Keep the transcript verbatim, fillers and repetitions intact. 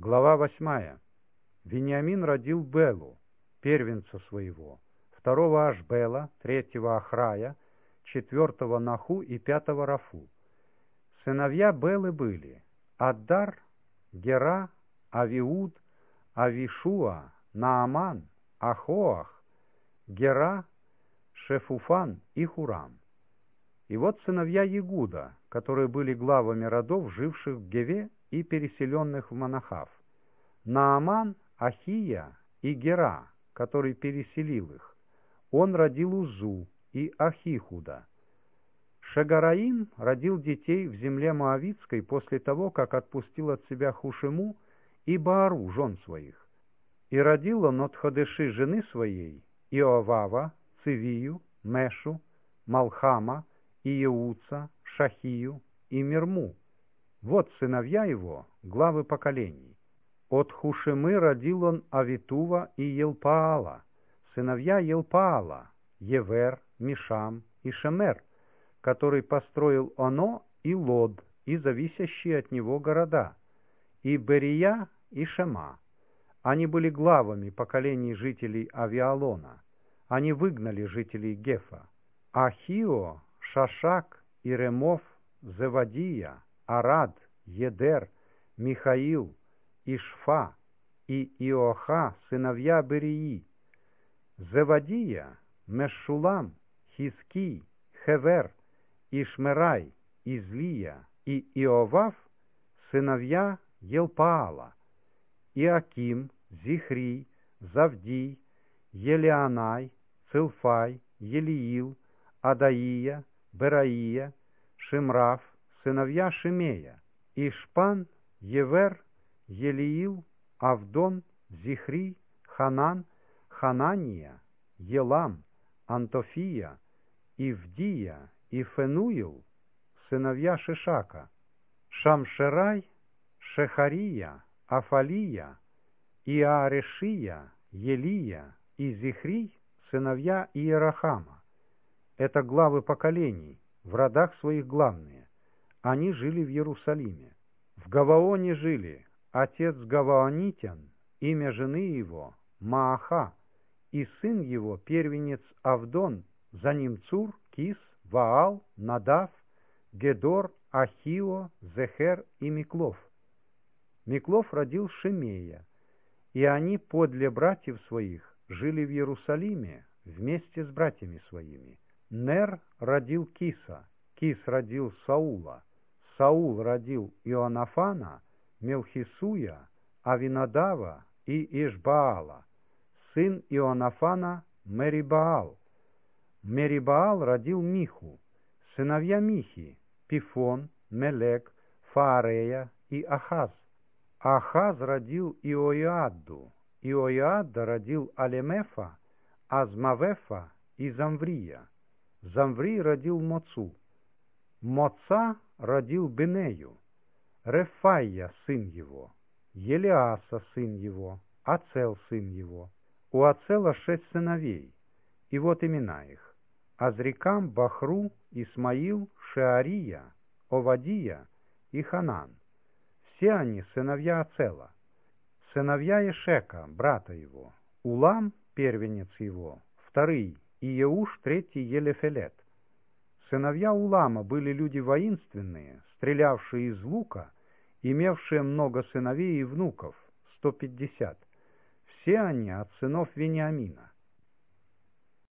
Глава восьмая. Вениамин родил Белу, первенца своего, второго Ашбела, третьего Ахрая, четвертого Наху и пятого Рафу. Сыновья Белы были Аддар, Гера, Авиуд, Авишуа, Нааман, Ахоах, Гера, Шефуфан и Хурам. И вот сыновья Егуда, которые были главами родов, живших в Геве и переселенных в Манахав. Нааман, Ахия и Гера, который переселил их. Он родил Узу и Ахихуда. Шагараим родил детей в земле Моавитской после того, как отпустил от себя Хушиму и Баару, жен своих. И родил он от Ходеши жены своей Иовава, Цивию, Мешу, Малхама, Иеуца, Шахию и Мирму. Вот сыновья его, главы поколений. От Хушимы родил он Авитува и Елпаала, сыновья Елпаала, Евер, Мишам и Шемер, который построил Оно и Лод и зависящие от него города, и Берия и Шема. Они были главами поколений жителей Авиалона. Они выгнали жителей Гефа. Ахио, Шашак, Иремов, Зевадия, Арад, Едер, Михаил, Ишфа и Иоха, сыновья Берии. Зевадия, Мешулам, Хиски, Хевер, Ишмерай, Излия и Иовав, сыновья Елпаала. Иаким, Зихри, Завдий, Елеанай, Цилфай, Елиил, Адаия, Бераия, Шимраф, сыновья Шимея, Ишпан, Евер, Елиил, Авдон, Зихри, Ханан, Ханания, Елам, Антофия, Ивдия и Фенуил, сыновья Шишака, Шамшерай, Шехария, Афалия, Иарешия, Елия и Зихри, сыновья Иерахама. Это главы поколений, в родах своих главные. Они жили в Иерусалиме. В Гаваоне жили отец Гаваонитян, имя жены его Мааха, и сын его первенец Авдон, за ним Цур, Кис, Ваал, Надав, Гедор, Ахио, Зехер и Миклов. Миклов родил Шимея, и они подле братьев своих жили в Иерусалиме вместе с братьями своими. Нер родил Киса, Кис родил Саула, Саул родил Ионафана, Мелхисуя, Авинадава и Ишбаала, сын Ионафана Мерибаал. Мерибаал родил Миху, сыновья Михи, Пифон, Мелек, Фаарея и Ахаз. Ахаз родил Иоиадду, Иоиадда родил Алемефа, Азмавефа и Замврия. Замври родил Моцу. Моца родил Бенею, Рефайя сын его, Елиаса сын его, Ацел сын его. У Ацела шесть сыновей, и вот имена их: Азрикам, Бахру, Исмаил, Шеария, Овадия и Ханан. Все они сыновья Ацела. Сыновья Ешека, брата его: Улам, первенец его, вторый, и Еуш, третий, Елефелет. Сыновья Улама были люди воинственные, стрелявшие из лука, имевшие много сыновей и внуков, сто пятьдесят. Все они от сынов Вениамина.